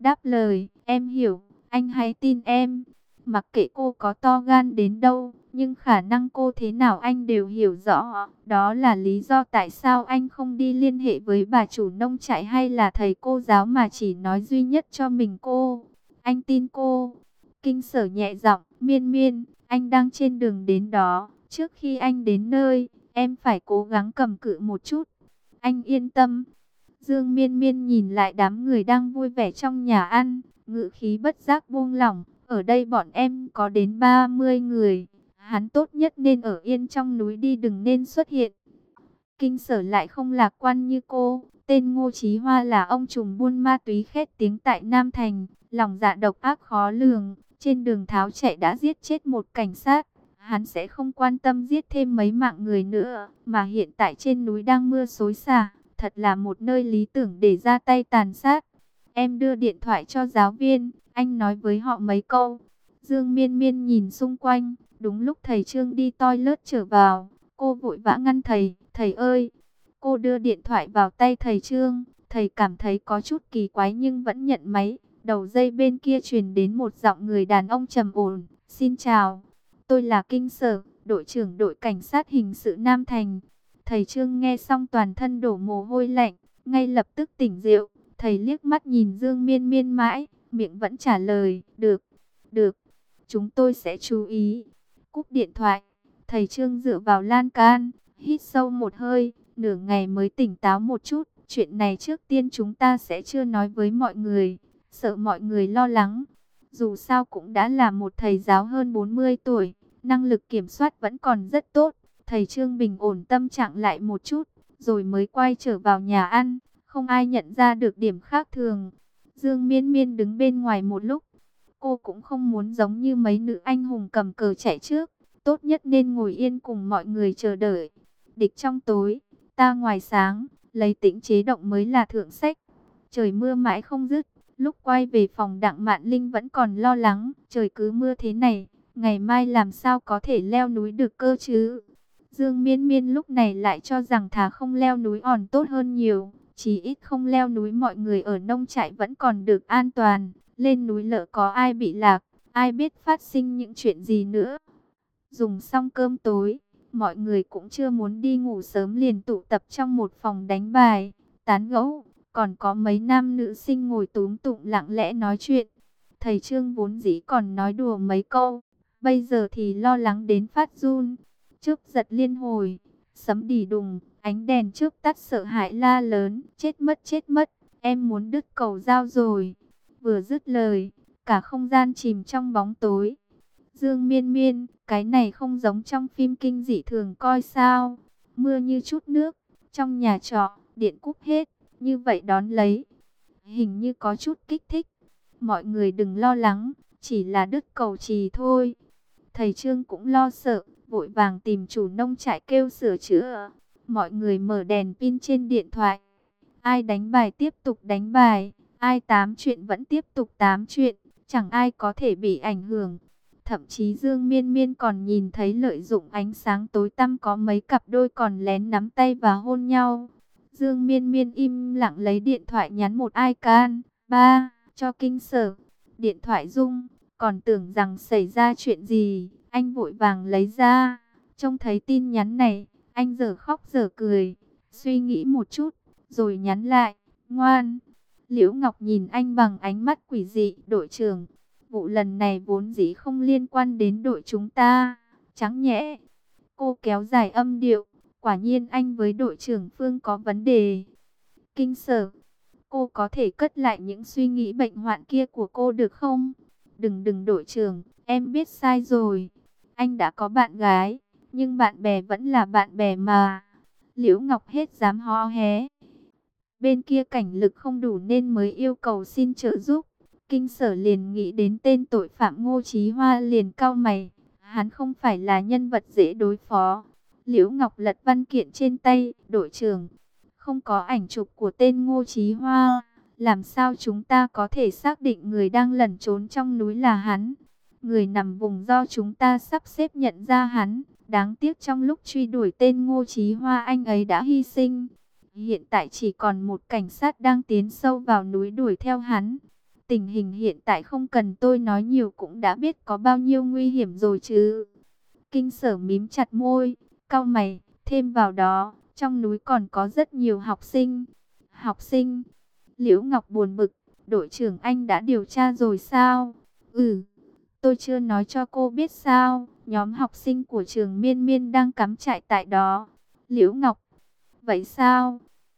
đáp lời, em hiểu, anh hãy tin em. Mặc kệ cô có to gan đến đâu, nhưng khả năng cô thế nào anh đều hiểu rõ. Đó là lý do tại sao anh không đi liên hệ với bà chủ nông trại hay là thầy cô giáo mà chỉ nói duy nhất cho mình cô. Anh tin cô. Kinh Sở nhẹ giọng, Miên Miên, anh đang trên đường đến đó. Trước khi anh đến nơi, em phải cố gắng cầm cự một chút. Anh yên tâm. Dương Miên Miên nhìn lại đám người đang vui vẻ trong nhà ăn, ngữ khí bất giác buông lỏng. Ở đây bọn em có đến ba mươi người. Hắn tốt nhất nên ở yên trong núi đi, đừng nên xuất hiện. Kinh Sở lại không lạc quan như cô. Tên Ngô Chí Hoa là ông trùm buôn ma túy khét tiếng tại Nam Thành. Lòng dạ độc ác khó lường. Trên đường tháo chạy đã giết chết một cảnh sát. Hắn sẽ không quan tâm giết thêm mấy mạng người nữa. Mà hiện tại trên núi đang mưa xối xả. Thật là một nơi lý tưởng để ra tay tàn sát. Em đưa điện thoại cho giáo viên. Anh nói với họ mấy câu. Dương Miên Miên nhìn xung quanh. Đúng lúc thầy Trương đi toilet trở vào. Cô vội vã ngăn thầy. Thầy ơi! Cô đưa điện thoại vào tay thầy Trương. Thầy cảm thấy có chút kỳ quái nhưng vẫn nhận máy. Đầu dây bên kia truyền đến một giọng người đàn ông trầm ổn. Xin chào. Tôi là Kinh Sở, đội trưởng đội cảnh sát hình sự Nam Thành. Thầy Trương nghe xong toàn thân đổ mồ hôi lạnh. Ngay lập tức tỉnh rượu. Thầy liếc mắt nhìn Dương Miên Miên mãi. Miệng vẫn trả lời. Được, được. Chúng tôi sẽ chú ý. Cúp điện thoại. Thầy Trương dựa vào lan can. Hít sâu một hơi. Nửa ngày mới tỉnh táo một chút. Chuyện này trước tiên chúng ta sẽ chưa nói với mọi người. Sợ mọi người lo lắng. Dù sao cũng đã là một thầy giáo hơn bốn mươi tuổi. Năng lực kiểm soát vẫn còn rất tốt. Thầy Trương bình ổn tâm trạng lại một chút. Rồi mới quay trở vào nhà ăn. Không ai nhận ra được điểm khác thường. Dương Miên Miên đứng bên ngoài một lúc. Cô cũng không muốn giống như mấy nữ anh hùng cầm cờ chạy trước. Tốt nhất nên ngồi yên cùng mọi người chờ đợi. Địch trong tối, ta ngoài sáng. Lấy tĩnh chế động mới là thượng sách. Trời mưa mãi không dứt. Lúc quay về phòng Đặng Mạn Linh vẫn còn lo lắng. Trời cứ mưa thế này, ngày mai làm sao có thể leo núi được cơ chứ? Dương Miên Miên lúc này lại cho rằng thà không leo núi còn tốt hơn nhiều. Chỉ ít không leo núi mọi người ở nông trại vẫn còn được an toàn. Lên núi lỡ có ai bị lạc, ai biết phát sinh những chuyện gì nữa. Dùng xong cơm tối, mọi người cũng chưa muốn đi ngủ sớm liền tụ tập trong một phòng đánh bài, tán gẫu. Còn có mấy nam nữ sinh ngồi túm tụm lặng lẽ nói chuyện. Thầy Trương vốn dĩ còn nói đùa mấy câu, bây giờ thì lo lắng đến phát run. Chớp giật liên hồi, sấm đì đùng, ánh đèn chớp tắt sợ hãi la lớn. Chết mất chết mất, em muốn đứt cầu dao rồi. Vừa dứt lời, cả không gian chìm trong bóng tối. Dương Miên Miên, cái này không giống trong phim kinh dị thường coi sao. Mưa như chút nước, trong nhà trọ, điện cúp hết. Như vậy đón lấy, hình như có chút kích thích. Mọi người đừng lo lắng, chỉ là đứt cầu trì thôi. Thầy Trương cũng lo sợ, vội vàng tìm chủ nông trại kêu sửa chữa. Mọi người mở đèn pin trên điện thoại. Ai đánh bài tiếp tục đánh bài, ai tám chuyện vẫn tiếp tục tám chuyện, chẳng ai có thể bị ảnh hưởng. Thậm chí Dương Miên Miên còn nhìn thấy lợi dụng ánh sáng tối tăm có mấy cặp đôi còn lén nắm tay và hôn nhau. Dương Miên Miên im lặng lấy điện thoại nhắn một icon, ba, cho Kinh Sở. Điện thoại rung, còn tưởng rằng xảy ra chuyện gì, anh vội vàng lấy ra. Trông thấy tin nhắn này, anh giờ khóc giờ cười, suy nghĩ một chút, rồi nhắn lại, ngoan. Liễu Ngọc nhìn anh bằng ánh mắt quỷ dị, đội trưởng. Vụ lần này vốn dĩ không liên quan đến đội chúng ta, trắng nhẽ. Cô kéo dài âm điệu. Quả nhiên anh với đội trưởng Phương có vấn đề. Kinh Sở, cô có thể cất lại những suy nghĩ bệnh hoạn kia của cô được không? Đừng đừng đội trưởng, em biết sai rồi. Anh đã có bạn gái, nhưng bạn bè vẫn là bạn bè mà. Liễu Ngọc hết dám hó hé. Bên kia cảnh lực không đủ nên mới yêu cầu xin trợ giúp. Kinh Sở liền nghĩ đến tên tội phạm Ngô Chí Hoa liền cau mày. Hắn không phải là nhân vật dễ đối phó. Liễu Ngọc lật văn kiện trên tay, đội trưởng, không có ảnh chụp của tên Ngô Chí Hoa, làm sao chúng ta có thể xác định người đang lẩn trốn trong núi là hắn? Người nằm vùng do chúng ta sắp xếp nhận ra hắn, đáng tiếc trong lúc truy đuổi tên Ngô Chí Hoa anh ấy đã hy sinh. Hiện tại chỉ còn một cảnh sát đang tiến sâu vào núi đuổi theo hắn. Tình hình hiện tại không cần tôi nói nhiều cũng đã biết có bao nhiêu nguy hiểm rồi chứ. Kinh Sở mím chặt môi, cau mày, thêm vào đó, trong núi còn có rất nhiều học sinh. Học sinh? Liễu Ngọc buồn bực, đội trưởng anh đã điều tra rồi sao? Ừ, tôi chưa nói cho cô biết sao, nhóm học sinh của trường Miên Miên đang cắm trại tại đó. Liễu Ngọc, vậy sao?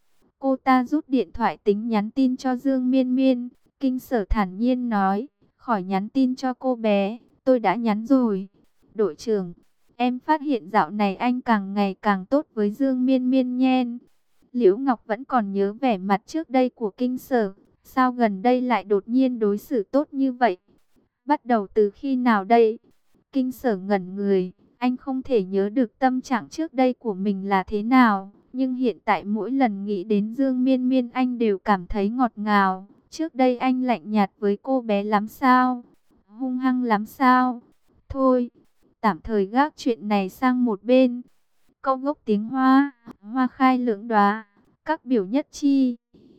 Cô ta rút điện thoại tính nhắn tin cho Dương Miên Miên. Kinh Sở thản nhiên nói, khỏi nhắn tin cho cô bé, tôi đã nhắn rồi. Đội trưởng, em phát hiện dạo này anh càng ngày càng tốt với Dương Miên Miên nhen. Liễu Ngọc vẫn còn nhớ vẻ mặt trước đây của Kinh Sở, sao gần đây lại đột nhiên đối xử tốt như vậy? Bắt đầu từ khi nào đây? Kinh Sở ngẩn người, anh không thể nhớ được tâm trạng trước đây của mình là thế nào, nhưng hiện tại mỗi lần nghĩ đến Dương Miên Miên anh đều cảm thấy ngọt ngào. Trước đây anh lạnh nhạt với cô bé lắm sao? Hung hăng lắm sao? Thôi, tạm thời gác chuyện này sang một bên. Câu gốc tiếng Hoa, hoa khai lưỡng đóa, các biểu nhất chi.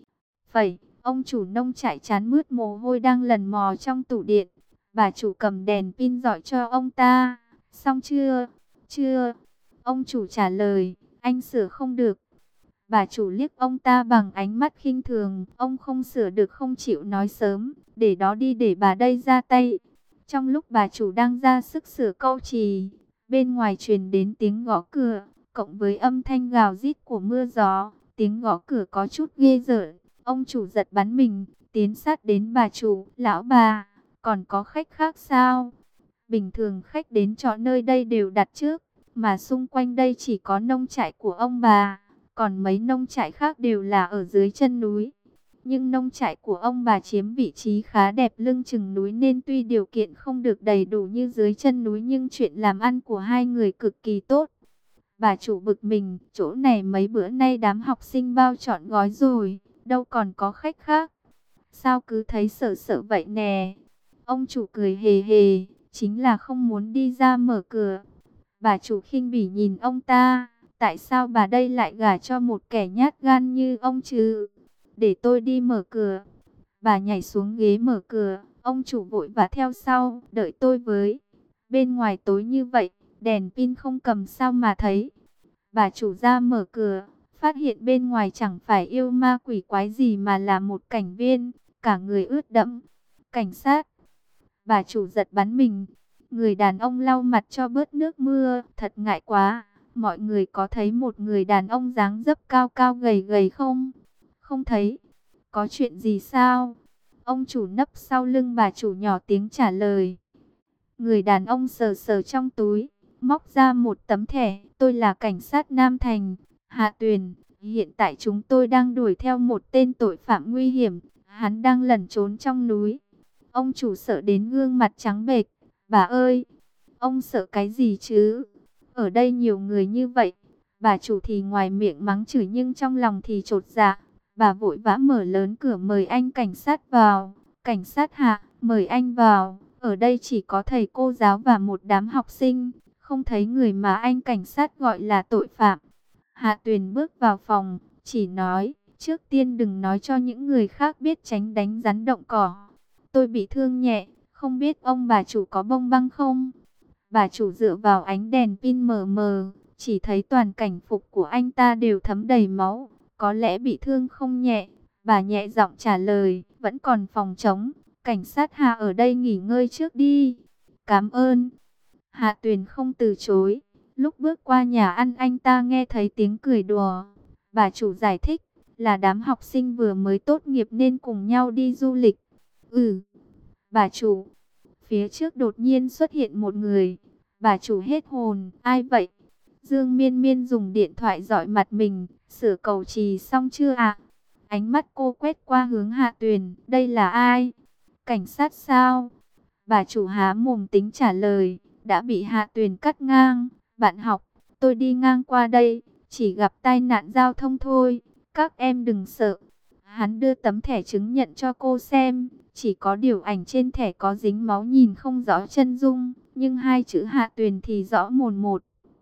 Phẩy, ông chủ nông trại chán mướt mồ hôi đang lần mò trong tủ điện. Bà chủ cầm đèn pin dọi cho ông ta. Xong chưa? Chưa. Ông chủ trả lời, anh sửa không được. Bà chủ liếc ông ta bằng ánh mắt khinh thường. Ông không sửa được không chịu nói sớm. Để đó đi để bà đây ra tay. Trong lúc bà chủ đang ra sức sửa câu chì, bên ngoài truyền đến tiếng gõ cửa, cộng với âm thanh gào rít của mưa gió. Tiếng gõ cửa có chút ghê rợn. Ông chủ giật bắn mình, tiến sát đến bà chủ. Lão bà, còn có khách khác sao? Bình thường khách đến trọ nơi đây đều đặt trước, mà xung quanh đây chỉ có nông trại của ông bà, còn mấy nông trại khác đều là ở dưới chân núi. Nhưng nông trại của ông bà chiếm vị trí khá đẹp lưng chừng núi nên tuy điều kiện không được đầy đủ như dưới chân núi nhưng chuyện làm ăn của hai người cực kỳ tốt. Bà chủ bực mình, chỗ này mấy bữa nay đám học sinh bao trọn gói rồi, đâu còn có khách khác. Sao cứ thấy sợ sợ vậy nè? Ông chủ cười hề hề, chính là không muốn đi ra mở cửa. Bà chủ khinh bỉ nhìn ông ta, tại sao bà đây lại gả cho một kẻ nhát gan như ông chứ? Để tôi đi mở cửa. Bà nhảy xuống ghế mở cửa, ông chủ vội vã theo sau, đợi tôi với. Bên ngoài tối như vậy, đèn pin không cầm sao mà thấy. Bà chủ ra mở cửa, phát hiện bên ngoài chẳng phải yêu ma quỷ quái gì mà là một cảnh viên, cả người ướt đẫm. Cảnh sát. Bà chủ giật bắn mình. Người đàn ông lau mặt cho bớt nước mưa, thật ngại quá. Mọi người có thấy một người đàn ông dáng dấp cao cao gầy gầy không? Không thấy. Có chuyện gì sao? Ông chủ nấp sau lưng bà chủ nhỏ tiếng trả lời. Người đàn ông sờ sờ trong túi, móc ra một tấm thẻ. Tôi là cảnh sát Nam Thành, Hạ Tuyền. Hiện tại chúng tôi đang đuổi theo một tên tội phạm nguy hiểm. Hắn đang lẩn trốn trong núi. Ông chủ sợ đến gương mặt trắng bệch. Bà ơi, ông sợ cái gì chứ? Ở đây nhiều người như vậy. Bà chủ thì ngoài miệng mắng chửi nhưng trong lòng thì chột dạ. Bà vội vã mở lớn cửa mời anh cảnh sát vào. Cảnh sát Hạ, mời anh vào. Ở đây chỉ có thầy cô giáo và một đám học sinh. Không thấy người mà anh cảnh sát gọi là tội phạm. Hạ Tuyền bước vào phòng, chỉ nói, trước tiên đừng nói cho những người khác biết, tránh đánh rắn động cỏ. Tôi bị thương nhẹ, không biết ông bà chủ có bông băng không? Bà chủ dựa vào ánh đèn pin mờ mờ, chỉ thấy toàn cảnh phục của anh ta đều thấm đầy máu, có lẽ bị thương không nhẹ. Bà nhẹ giọng trả lời, vẫn còn phòng trống, cảnh sát Hạ ở đây nghỉ ngơi trước đi. Cảm ơn. Hạ Tuyền không từ chối. Lúc bước qua nhà ăn anh ta nghe thấy tiếng cười đùa. Bà chủ giải thích, là đám học sinh vừa mới tốt nghiệp nên cùng nhau đi du lịch. Ừ, bà chủ. Phía trước đột nhiên xuất hiện một người. Bà chủ hết hồn, ai vậy? Dương Miên Miên dùng điện thoại dọi mặt mình, sửa cầu trì xong chưa ạ? Ánh mắt cô quét qua hướng Hạ Tuyền, đây là ai? Cảnh sát sao? Bà chủ há mồm tính trả lời, đã bị Hạ Tuyền cắt ngang. Bạn học, tôi đi ngang qua đây, chỉ gặp tai nạn giao thông thôi, các em đừng sợ. Hắn đưa tấm thẻ chứng nhận cho cô xem, chỉ có điều ảnh trên thẻ có dính máu nhìn không rõ chân dung, nhưng hai chữ Hạ Tuyền thì rõ mồn một.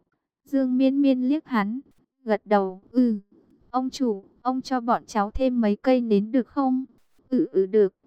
Dương Miên Miên liếc hắn, gật đầu, ừ. Ông chủ, ông cho bọn cháu thêm mấy cây nến được không? Ừ ừ được.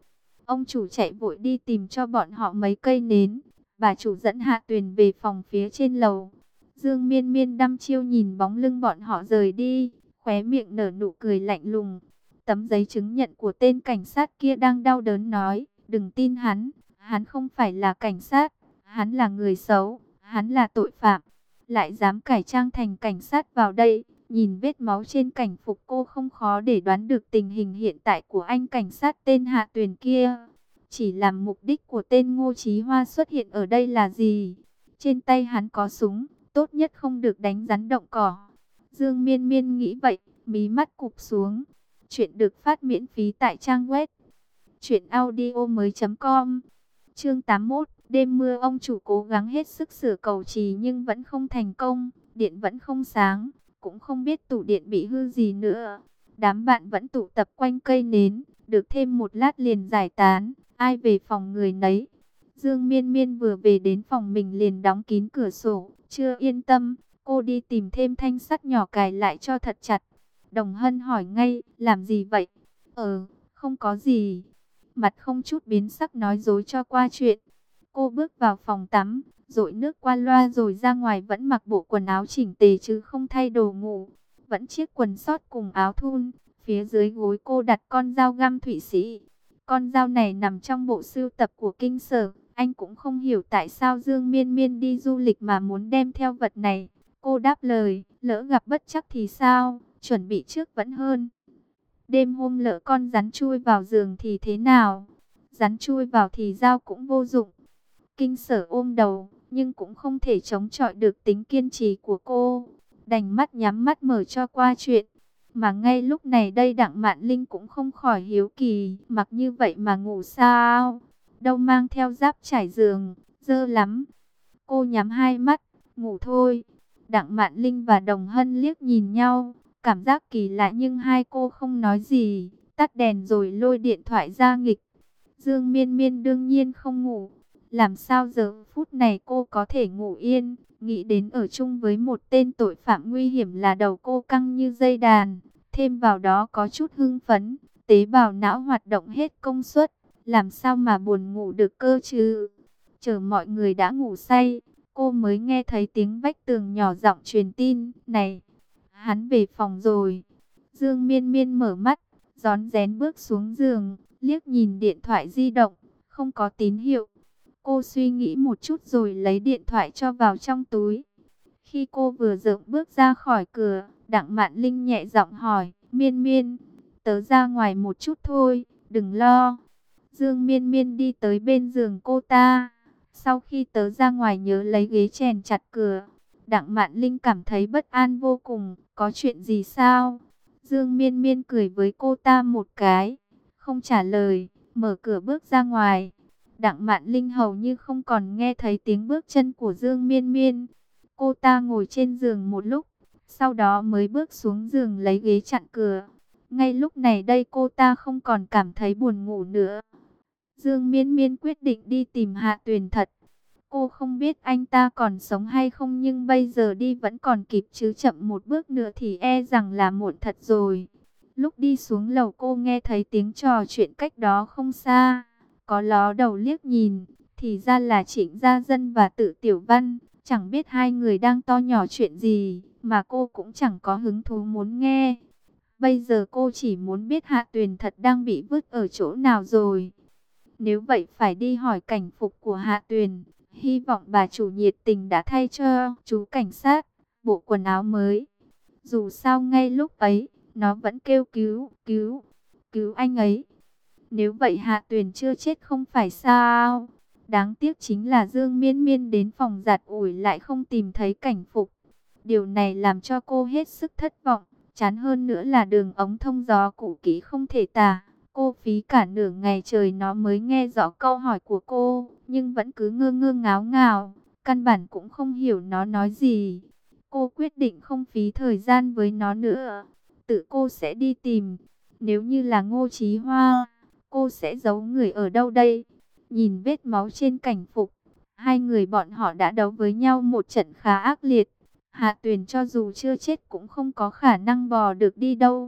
Ông chủ chạy vội đi tìm cho bọn họ mấy cây nến. Bà chủ dẫn Hạ Tuyền về phòng phía trên lầu. Dương Miên Miên đăm chiêu nhìn bóng lưng bọn họ rời đi, khóe miệng nở nụ cười lạnh lùng. Tấm giấy chứng nhận của tên cảnh sát kia đang đau đớn nói, đừng tin hắn, hắn không phải là cảnh sát, hắn là người xấu, hắn là tội phạm, lại dám cải trang thành cảnh sát vào đây. Nhìn vết máu trên cảnh phục cô không khó để đoán được tình hình hiện tại của anh cảnh sát tên Hạ Tuyền kia. Chỉ làm mục đích của tên Ngô Chí Hoa xuất hiện ở đây là gì? Trên tay hắn có súng, tốt nhất không được đánh rắn động cỏ. Dương Miên Miên nghĩ vậy, mí mắt cụp xuống. Chuyện được phát miễn phí tại trang web truyện audio mới chấm com. Chương tám mươi mốt, đêm mưa. Ông chủ cố gắng hết sức sửa cầu trì nhưng vẫn không thành công, điện vẫn không sáng, cũng không biết tủ điện bị hư gì nữa. Đám bạn vẫn tụ tập quanh cây nến, được thêm một lát liền giải tán, ai về phòng người nấy. Dương Miên Miên vừa về đến phòng mình liền đóng kín cửa sổ, chưa yên tâm, cô đi tìm thêm thanh sắt nhỏ cài lại cho thật chặt. Đồng Hân hỏi ngay, làm gì vậy? Ờ, không có gì. Mặt không chút biến sắc nói dối cho qua chuyện. Cô bước vào phòng tắm, dội nước qua loa rồi ra ngoài, vẫn mặc bộ quần áo chỉnh tề chứ không thay đồ ngủ. Vẫn chiếc quần sót cùng áo thun, phía dưới gối cô đặt con dao găm Thụy Sĩ. Con dao này nằm trong bộ sưu tập của Kinh Sở. Anh cũng không hiểu tại sao Dương Miên Miên đi du lịch mà muốn đem theo vật này. Cô đáp lời, lỡ gặp bất trắc thì sao, chuẩn bị trước vẫn hơn. Đêm hôm lỡ con rắn chui vào giường thì thế nào? Rắn chui vào thì dao cũng vô dụng. Kinh Sở ôm đầu, nhưng cũng không thể chống chọi được tính kiên trì của cô. Đành mắt nhắm mắt mở cho qua chuyện. Mà ngay lúc này đây Đặng Mạn Linh cũng không khỏi hiếu kỳ, mặc như vậy mà ngủ sao? Đâu mang theo giáp trải giường, dơ lắm. Cô nhắm hai mắt, ngủ thôi. Đặng Mạn Linh và Đồng Hân liếc nhìn nhau, cảm giác kỳ lạ nhưng hai cô không nói gì, tắt đèn rồi lôi điện thoại ra nghịch. Dương Miên Miên đương nhiên không ngủ. Làm sao giờ phút này cô có thể ngủ yên? Nghĩ đến ở chung với một tên tội phạm nguy hiểm là đầu cô căng như dây đàn. Thêm vào đó có chút hưng phấn, tế bào não hoạt động hết công suất. Làm sao mà buồn ngủ được cơ chứ? Chờ mọi người đã ngủ say, cô mới nghe thấy tiếng vách tường nhỏ giọng truyền tin. Này, hắn về phòng rồi. Dương Miên Miên mở mắt, rón rén bước xuống giường, liếc nhìn điện thoại di động, không có tín hiệu. Cô suy nghĩ một chút rồi lấy điện thoại cho vào trong túi. Khi cô vừa dựng bước ra khỏi cửa, Đặng Mạn Linh nhẹ giọng hỏi, Miên Miên, tớ ra ngoài một chút thôi, đừng lo. Dương Miên Miên đi tới bên giường cô ta. Sau khi tớ ra ngoài nhớ lấy ghế chèn chặt cửa. Đặng Mạn Linh cảm thấy bất an vô cùng, có chuyện gì sao? Dương Miên Miên cười với cô ta một cái, không trả lời, mở cửa bước ra ngoài. Đặng Mạn Linh hầu như không còn nghe thấy tiếng bước chân của Dương Miên Miên. Cô ta ngồi trên giường một lúc, sau đó mới bước xuống giường lấy ghế chặn cửa. Ngay lúc này đây cô ta không còn cảm thấy buồn ngủ nữa. Dương Miên Miên quyết định đi tìm Hạ Tuyền thật. Cô không biết anh ta còn sống hay không, nhưng bây giờ đi vẫn còn kịp, chứ chậm một bước nữa thì e rằng là muộn thật rồi. Lúc đi xuống lầu cô nghe thấy tiếng trò chuyện cách đó không xa. Có ló đầu liếc nhìn, thì ra là Trịnh Gia Dân và Tự Tiểu Văn. Chẳng biết hai người đang to nhỏ chuyện gì, mà cô cũng chẳng có hứng thú muốn nghe. Bây giờ cô chỉ muốn biết Hạ Tuyền thật đang bị vứt ở chỗ nào rồi. Nếu vậy phải đi hỏi cảnh phục của Hạ Tuyền. Hy vọng bà chủ nhiệt tình đã thay cho chú cảnh sát bộ quần áo mới. Dù sao ngay lúc ấy, nó vẫn kêu cứu, cứu, cứu anh ấy. Nếu vậy Hạ Tuyền chưa chết không phải sao? Đáng tiếc chính là Dương Miên Miên đến phòng giặt ủi lại không tìm thấy cảnh phục. Điều này làm cho cô hết sức thất vọng. Chán hơn nữa là đường ống thông gió cũ kỹ không thể tả. Cô phí cả nửa ngày trời nó mới nghe rõ câu hỏi của cô, nhưng vẫn cứ ngơ ngơ ngáo ngáo, căn bản cũng không hiểu nó nói gì. Cô quyết định không phí thời gian với nó nữa, tự cô sẽ đi tìm. Nếu như là Ngô Chí Hoa, cô sẽ giấu người ở đâu đây? Nhìn vết máu trên cảnh phục, hai người bọn họ đã đấu với nhau một trận khá ác liệt. Hạ Tuyền cho dù chưa chết cũng không có khả năng bò được đi đâu.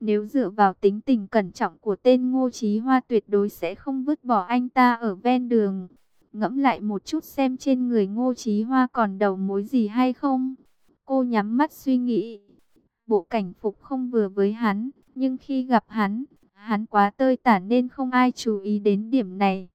Nếu dựa vào tính tình cẩn trọng của tên Ngô Chí Hoa tuyệt đối sẽ không vứt bỏ anh ta ở ven đường. Ngẫm lại một chút xem trên người Ngô Chí Hoa còn đầu mối gì hay không. Cô nhắm mắt suy nghĩ. Bộ cảnh phục không vừa với hắn, nhưng khi gặp hắn, hắn quá tơi tả nên không ai chú ý đến điểm này.